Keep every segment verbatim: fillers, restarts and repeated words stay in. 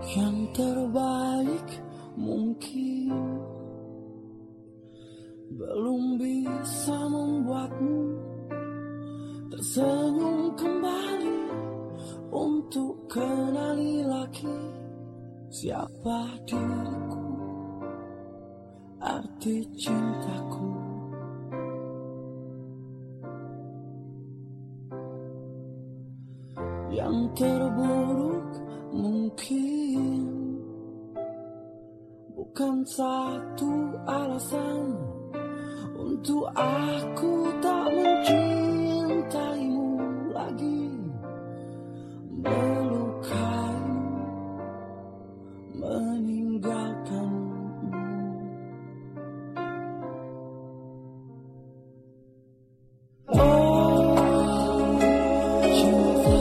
Yang terbaik mungkin belum bisa membuatmu tersenyum kembali, untuk kenali lagi siapa diriku, arti cintaku. Yang terburuk mungkin bukan satu alasan untuk aku tak mencintaimu lagi, melukaimu, meninggalkanmu. Oh, cinta.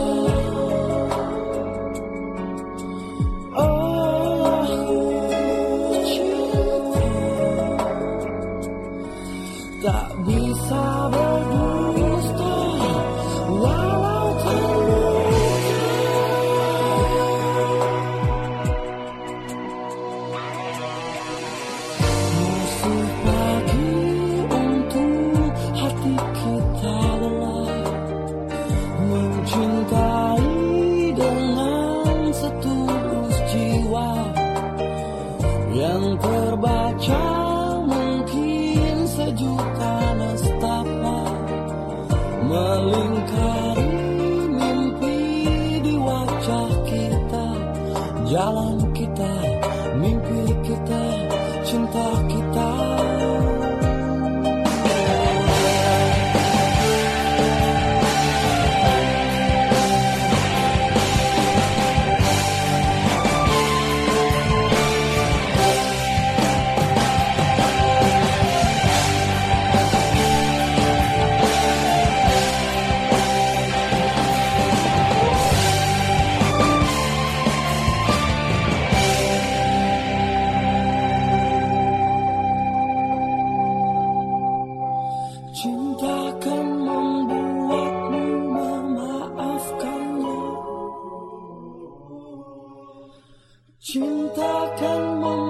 Tak bisa berdusta walau terluka. Masih pagi untuk hati kita lelah mencintai dengan setulus jiwa. Yang terbaca mungkin sejuta nestapa, melingkari mimpi di wajah kita, jalan kita, mimpi kita, cinta kita. Cinta akan membuatmu memaafkannya. Cinta akan membuatmu